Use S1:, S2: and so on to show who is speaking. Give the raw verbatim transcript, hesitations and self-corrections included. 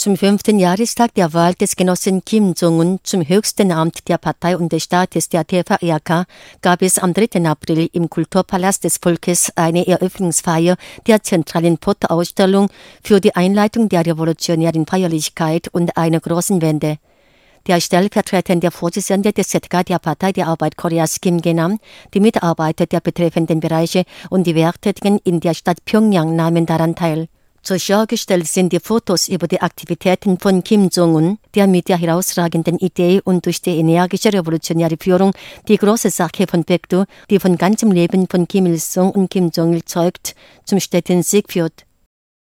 S1: Zum fünften Jahrestag der Wahl des Genossen Kim Jong-un zum höchsten Amt der Partei und des Staates, der T V R K, gab es am dritten April im Kulturpalast des Volkes eine Eröffnungsfeier der zentralen Fotoausstellung für die Einleitung der revolutionären Feierlichkeit und einer großen Wende. Der stellvertretende Vorsitzende des Z K der Partei der Arbeit Koreas, Kim Ge-nam, die Mitarbeiter der betreffenden Bereiche und die Werktätigen in der Stadt Pjöngjang nahmen daran teil. Zur Schau gestellt sind die Fotos über die Aktivitäten von Kim Jong-un, der mit der herausragenden Idee und durch die energische revolutionäre Führung die große Sache von Baekdu, die von ganzem Leben von Kim Il-sung und Kim Jong-il zeugt, zum steten Sieg führt.